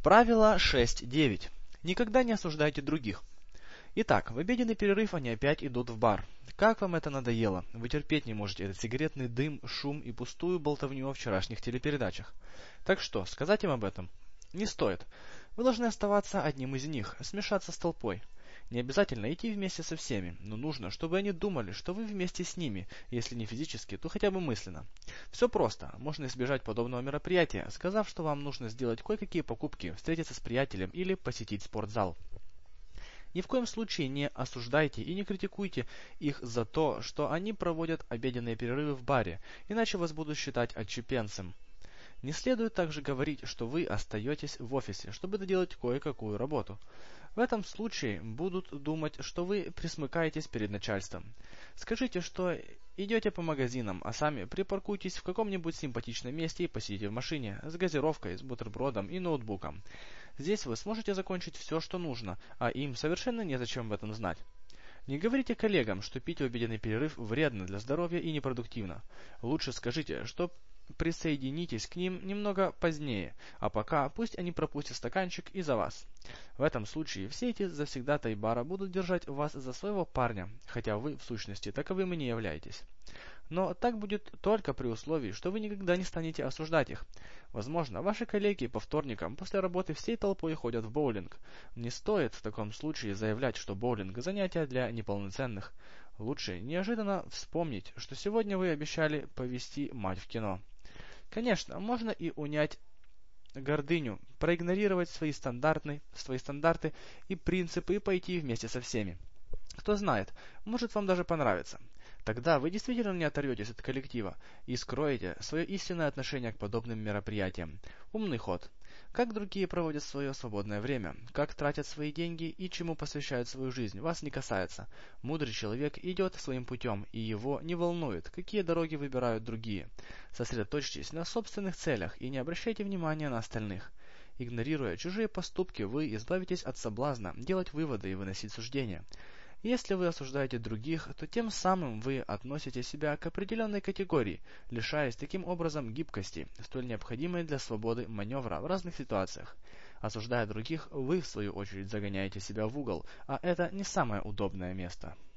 Правило 6.9. Никогда не осуждайте других. Итак, в обеденный перерыв они опять идут в бар. Как вам это надоело? Вы терпеть не можете этот сигаретный дым, шум и пустую болтовню о вчерашних телепередачах. Так что, сказать им об этом? Не стоит. Вы должны оставаться одним из них, смешаться с толпой. Не обязательно идти вместе со всеми, но нужно, чтобы они думали, что вы вместе с ними, если не физически, то хотя бы мысленно. Все просто, можно избежать подобного мероприятия, сказав, что вам нужно сделать кое-какие покупки, встретиться с приятелем или посетить спортзал. Ни в коем случае не осуждайте и не критикуйте их за то, что они проводят обеденные перерывы в баре, иначе вас будут считать отщепенцем. Не следует также говорить, что вы остаетесь в офисе, чтобы доделать кое-какую работу. В этом случае будут думать, что вы присмыкаетесь перед начальством. Скажите, что идете по магазинам, а сами припаркуйтесь в каком-нибудь симпатичном месте и посидите в машине с газировкой, с бутербродом и ноутбуком. Здесь вы сможете закончить все, что нужно, а им совершенно незачем в этом знать. Не говорите коллегам, что пить в обеденный перерыв вредно для здоровья и непродуктивно. Лучше скажите, что присоединитесь к ним немного позднее, а пока пусть они пропустят стаканчик и за вас. В этом случае все эти завсегдатаи бара будут держать вас за своего парня, хотя вы в сущности таковым и не являетесь. Но так будет только при условии, что вы никогда не станете осуждать их. Возможно, ваши коллеги по вторникам после работы всей толпой ходят в боулинг. Не стоит в таком случае заявлять, что боулинг – занятие для неполноценных. Лучше неожиданно вспомнить, что сегодня вы обещали повести мать в кино. Конечно, можно и унять гордыню, проигнорировать свои стандарты и принципы и пойти вместе со всеми. Кто знает, может вам даже понравится. Тогда вы действительно не оторветесь от коллектива и скроете свое истинное отношение к подобным мероприятиям. Умный ход. Как другие проводят свое свободное время, как тратят свои деньги и чему посвящают свою жизнь, вас не касается. Мудрый человек идет своим путем, и его не волнует, какие дороги выбирают другие. Сосредоточьтесь на собственных целях и не обращайте внимания на остальных. Игнорируя чужие поступки, вы избавитесь от соблазна делать выводы и выносить суждения. Если вы осуждаете других, то тем самым вы относите себя к определенной категории, лишаясь таким образом гибкости, столь необходимой для свободы маневра в разных ситуациях. Осуждая других, вы в свою очередь загоняете себя в угол, а это не самое удобное место.